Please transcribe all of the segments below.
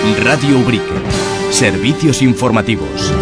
Radio Ubrique. Servicios informativos.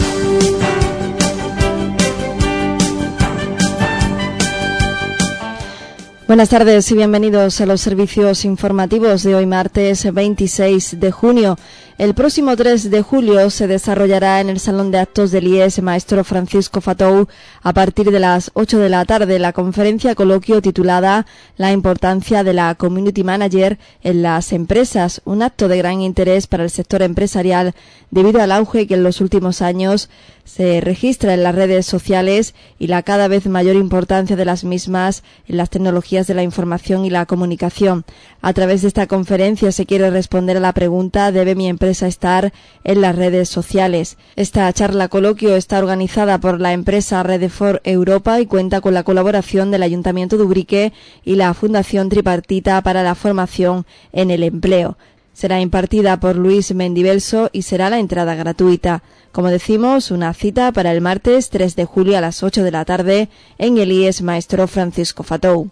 Buenas tardes y bienvenidos a los servicios informativos de hoy martes 26 de junio. El próximo 3 de julio se desarrollará en el Salón de Actos del IES Maestro Francisco Fatou a partir de las 8 de la tarde la conferencia coloquio titulada La importancia de la Community Manager en las empresas, un acto de gran interés para el sector empresarial debido al auge que en los últimos años se registra en las redes sociales y la cada vez mayor importancia de las mismas en las tecnologías de la información y la comunicación. A través de esta conferencia se quiere responder a la pregunta ¿debe mi empresa estar en las redes sociales? Esta charla coloquio está organizada por la empresa Redefort Europa y cuenta con la colaboración del Ayuntamiento de Ubrique y la Fundación Tripartita para la Formación en el Empleo. Será impartida por Luis Mendivelso y será la entrada gratuita. Como decimos, una cita para el martes 3 de julio a las 8 de la tarde en el IES Maestro Francisco Fatou.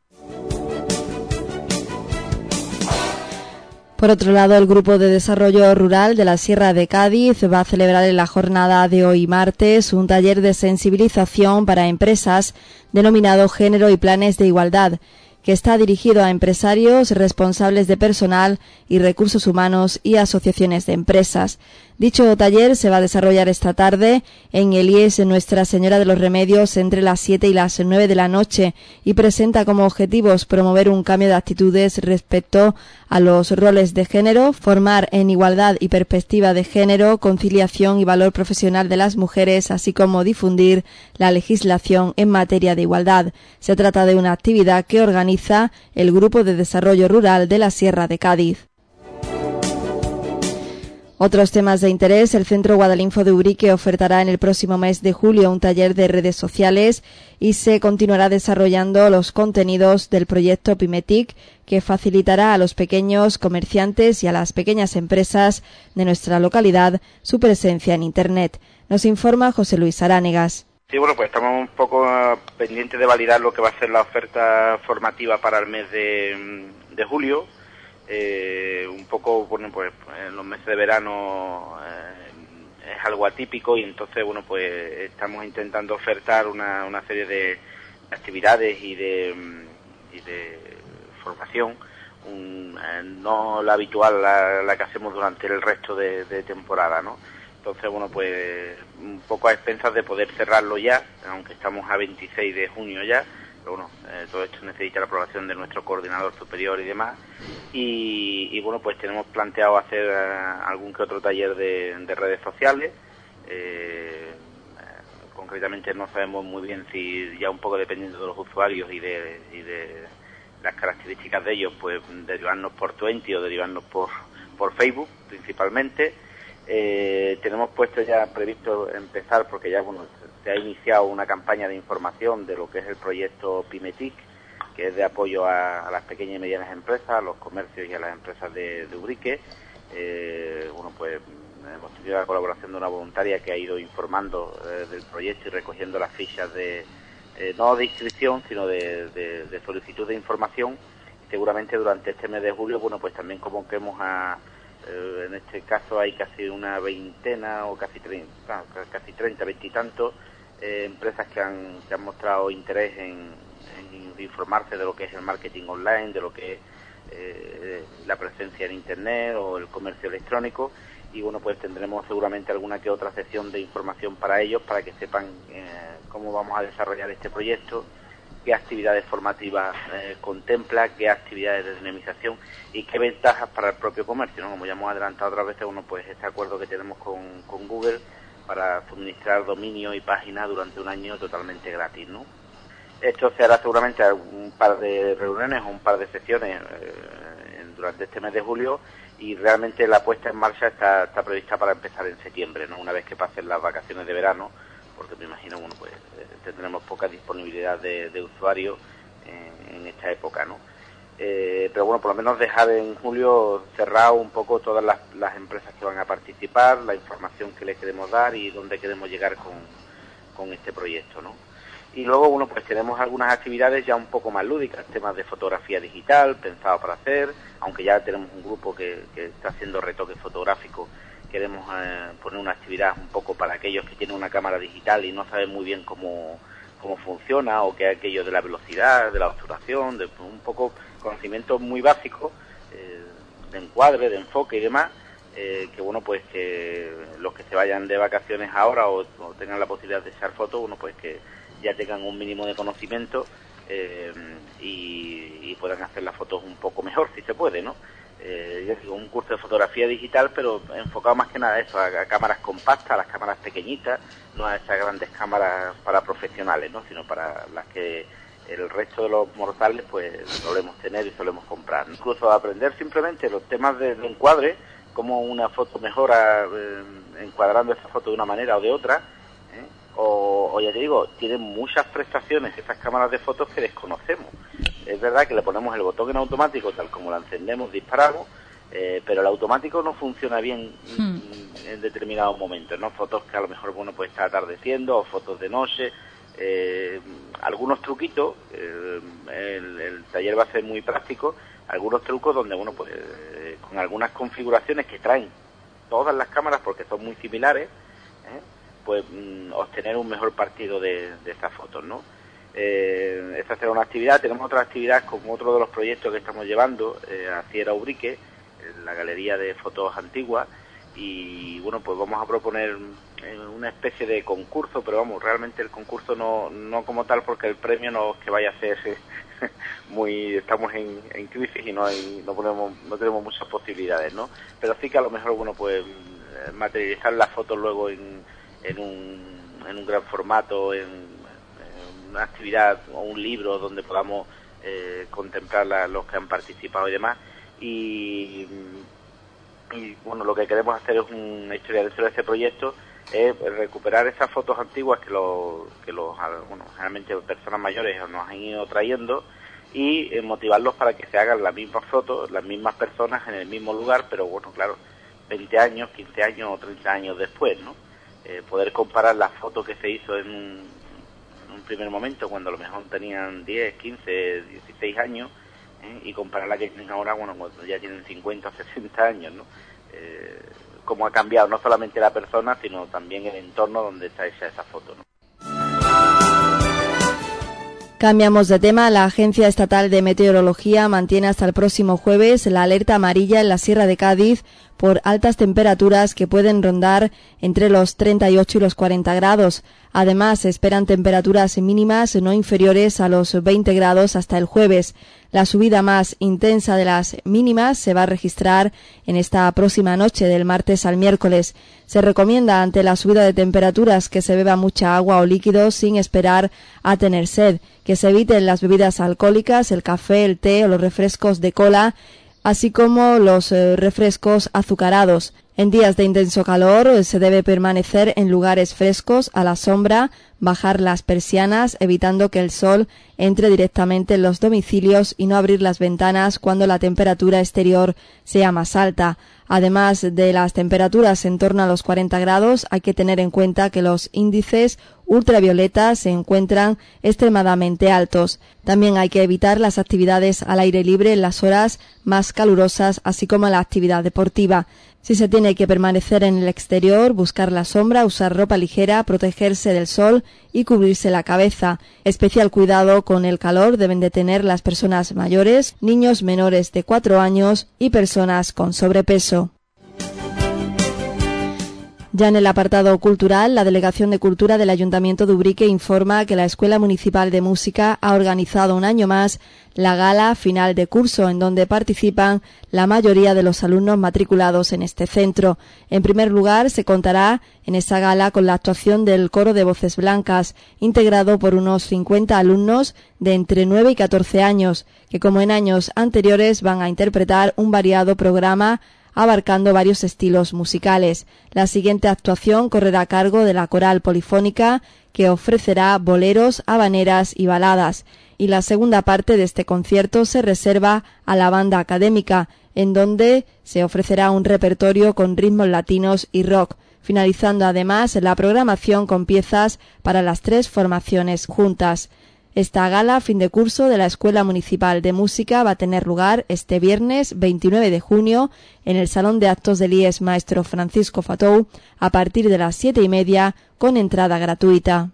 Por otro lado, el Grupo de Desarrollo Rural de la Sierra de Cádiz va a celebrar en la jornada de hoy martes un taller de sensibilización para empresas denominado Género y Planes de Igualdad, que está dirigido a empresarios, responsables de personal y recursos humanos y asociaciones de empresas. Dicho taller se va a desarrollar esta tarde en el IES Nuestra Señora de los Remedios entre las 7 y las 9 de la noche y presenta como objetivos promover un cambio de actitudes respecto a los roles de género, formar en igualdad y perspectiva de género, conciliación y valor profesional de las mujeres, así como difundir la legislación en materia de igualdad. Se trata de una actividad que organiza el Grupo de Desarrollo Rural de la Sierra de Cádiz. Otros temas de interés, el Centro Guadalinfo de Ubrique ofertará en el próximo mes de julio un taller de redes sociales y se continuará desarrollando los contenidos del proyecto Pymetic, que facilitará a los pequeños comerciantes y a las pequeñas empresas de nuestra localidad su presencia en Internet. Nos informa José Luis Aránegas. Sí, bueno, pues estamos un poco pendientes de validar lo que va a ser la oferta formativa para el mes de julio. Un poco, bueno, pues en los meses de verano es algo atípico y entonces, bueno, pues estamos intentando ofertar una serie de actividades y de formación, no la habitual, la que hacemos durante el resto de temporada, ¿no? Entonces, bueno, pues un poco a expensas de poder cerrarlo ya, aunque estamos a 26 de junio ya. Pero bueno, todo esto necesita la aprobación de nuestro coordinador superior y demás. Y bueno, pues tenemos planteado hacer algún que otro taller de redes sociales. Concretamente no sabemos muy bien si ya un poco dependiendo de los usuarios y de las características de ellos, pues derivarnos por Twenty o derivarnos por Facebook principalmente. Tenemos puesto ya previsto empezar, porque ya bueno, se ha iniciado una campaña de información de lo que es el proyecto Pymetic, que es de apoyo a las pequeñas y medianas empresas, a los comercios y a las empresas de Ubrique. Bueno, pues hemos tenido la colaboración de una voluntaria que ha ido informando del proyecto y recogiendo las fichas no de inscripción, sino de solicitud de información. Seguramente durante este mes de julio, bueno, pues también convoquemos en este caso hay casi una veintena o casi 30, veintitantos empresas que han mostrado interés en informarse de lo que es el marketing online, de lo que es la presencia en Internet o el comercio electrónico. Y bueno, pues tendremos seguramente alguna que otra sesión de información para ellos, para que sepan cómo vamos a desarrollar este proyecto, qué actividades formativas contempla, qué actividades de dinamización y qué ventajas para el propio comercio, ¿no? Como ya hemos adelantado otras veces, bueno, pues este acuerdo que tenemos con Google para suministrar dominio y páginas durante un año totalmente gratis, ¿no? Esto se hará seguramente un par de reuniones o un par de sesiones durante este mes de julio, y realmente la puesta en marcha está prevista para empezar en septiembre, ¿no? Una vez que pasen las vacaciones de verano, porque me imagino, bueno, pues tendremos poca disponibilidad de usuarios en esta época, ¿no? Pero bueno, por lo menos dejar en julio cerrado un poco todas las empresas que van a participar, la información que les queremos dar y dónde queremos llegar con este proyecto, ¿no? Y luego, bueno, pues tenemos algunas actividades ya un poco más lúdicas, temas de fotografía digital, pensado para hacer, aunque ya tenemos un grupo que está haciendo retoques fotográficos. Queremos poner una actividad un poco para aquellos que tienen una cámara digital y no saben muy bien cómo funciona, o qué es aquello de la velocidad, de la obturación, de un poco conocimientos muy básicos de encuadre, de enfoque y demás, que bueno, pues que los que se vayan de vacaciones ahora o tengan la posibilidad de echar fotos, bueno, pues que ya tengan un mínimo de conocimiento y puedan hacer las fotos un poco mejor, si se puede, ¿no? Ya digo, un curso de fotografía digital, pero enfocado más que nada a eso, a cámaras compactas, a las cámaras pequeñitas, no a esas grandes cámaras para profesionales, ¿no? Sino para las que el resto de los mortales pues solemos tener y solemos comprar, ¿no? Incluso aprender simplemente los temas de encuadre, cómo una foto mejora encuadrando esa foto de una manera o de otra, o ya te digo, tienen muchas prestaciones esas cámaras de fotos que desconocemos. Es verdad que le ponemos el botón en automático, tal como la encendemos, disparamos, pero el automático no funciona bien en determinados momentos, ¿no? Fotos que a lo mejor, bueno, pues está atardeciendo, o fotos de noche, algunos truquitos, el taller va a ser muy práctico, algunos trucos donde, bueno, pues con algunas configuraciones que traen todas las cámaras, porque son muy similares, pues obtener un mejor partido de esas fotos, ¿no? Esta será una actividad. Tenemos otra actividad con otro de los proyectos que estamos llevando a Sierra Ubrique, en la galería de fotos antiguas, y bueno, pues vamos a proponer una especie de concurso, pero vamos, realmente el concurso no como tal, porque el premio no es que vaya a ser estamos en crisis y no tenemos muchas posibilidades, ¿no? Pero sí que a lo mejor, bueno, pues materializar las fotos luego en un gran formato, en una actividad o un libro donde podamos contemplar los que han participado y demás, y bueno, lo que queremos hacer es una historia dentro de este proyecto, es recuperar esas fotos antiguas que generalmente personas mayores nos han ido trayendo, y motivarlos para que se hagan las mismas fotos, las mismas personas en el mismo lugar, pero bueno, claro, 20 años, 15 años o 30 años después, ¿no? Poder comparar las fotos que se hizo en un primer momento, cuando a lo mejor tenían 10, 15, 16 años, y comparar la que tienen ahora, bueno, cuando ya tienen 50 o 60 años, ¿no? Cómo ha cambiado no solamente la persona, sino también el entorno donde está hecha esa foto, ¿no? Cambiamos de tema. La Agencia Estatal de Meteorología mantiene hasta el próximo jueves la alerta amarilla en la Sierra de Cádiz por altas temperaturas que pueden rondar entre los 38 y los 40 grados. Además, se esperan temperaturas mínimas no inferiores a los 20 grados hasta el jueves. La subida más intensa de las mínimas se va a registrar en esta próxima noche, del martes al miércoles. Se recomienda, ante la subida de temperaturas, que se beba mucha agua o líquidos sin esperar a tener sed, que se eviten las bebidas alcohólicas, el café, el té o los refrescos de cola, así como los refrescos azucarados. En días de intenso calor se debe permanecer en lugares frescos, a la sombra, bajar las persianas, evitando que el sol entre directamente en los domicilios, y no abrir las ventanas cuando la temperatura exterior sea más alta. Además de las temperaturas en torno a los 40 grados, hay que tener en cuenta que los índices ultravioletas se encuentran extremadamente altos. También hay que evitar las actividades al aire libre en las horas más calurosas, así como la actividad deportiva. Si se tiene que permanecer en el exterior, buscar la sombra, usar ropa ligera, protegerse del sol y cubrirse la cabeza. Especial cuidado con el calor deben de tener las personas mayores, niños menores de 4 años y personas con sobrepeso. Ya en el apartado cultural, la Delegación de Cultura del Ayuntamiento de Ubrique informa que la Escuela Municipal de Música ha organizado un año más la gala final de curso, en donde participan la mayoría de los alumnos matriculados en este centro. En primer lugar, se contará en esa gala con la actuación del Coro de Voces Blancas, integrado por unos 50 alumnos de entre 9 y 14 años, que como en años anteriores van a interpretar un variado programa abarcando varios estilos musicales. La siguiente actuación correrá a cargo de la Coral Polifónica, que ofrecerá boleros, habaneras y baladas. Y la segunda parte de este concierto se reserva a la banda académica, en donde se ofrecerá un repertorio con ritmos latinos y rock. finalizando además la programación con piezas para las 3 formaciones juntas. Esta gala fin de curso de la Escuela Municipal de Música va a tener lugar este viernes 29 de junio en el Salón de Actos del IES Maestro Francisco Fatou a partir de las 7:30 con entrada gratuita.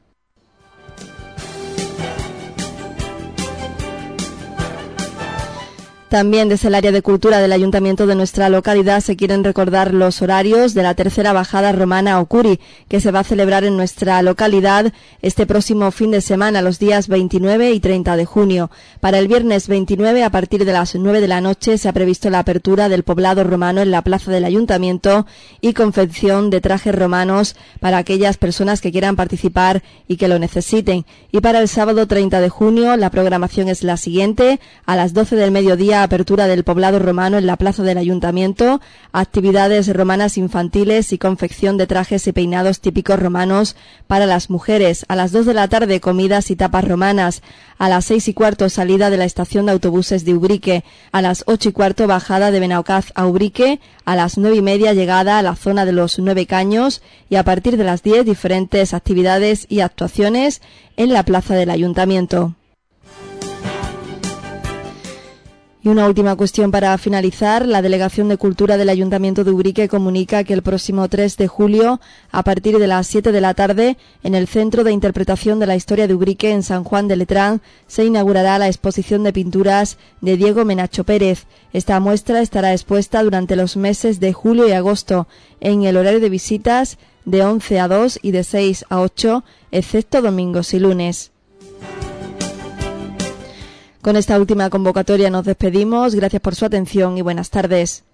También desde el área de cultura del ayuntamiento de nuestra localidad se quieren recordar los horarios de la tercera bajada romana Ocuri, que se va a celebrar en nuestra localidad este próximo fin de semana, los días 29 y 30 de junio. Para el viernes 29, a partir de las 9 de la noche, se ha previsto la apertura del poblado romano en la plaza del ayuntamiento y confección de trajes romanos para aquellas personas que quieran participar y que lo necesiten. Y para el sábado 30 de junio, la programación es la siguiente: a las 12 del mediodía, apertura del poblado romano en la plaza del ayuntamiento, actividades romanas infantiles y confección de trajes y peinados típicos romanos para las mujeres. A las 2 de la tarde, comidas y tapas romanas. A las 6:15, salida de la estación de autobuses de Ubrique. A las 8:15, bajada de Benaocaz a Ubrique. A las 9:30, llegada a la zona de los 9 Caños. Y a partir de las 10, diferentes actividades y actuaciones en la plaza del ayuntamiento. Y una última cuestión para finalizar. La Delegación de Cultura del Ayuntamiento de Ubrique comunica que el próximo 3 de julio, a partir de las 7 de la tarde, en el Centro de Interpretación de la Historia de Ubrique, en San Juan de Letrán, se inaugurará la exposición de pinturas de Diego Menacho Pérez. Esta muestra estará expuesta durante los meses de julio y agosto, en el horario de visitas de 11 a 2 y de 6 a 8, excepto domingos y lunes. Con esta última convocatoria nos despedimos. Gracias por su atención y buenas tardes.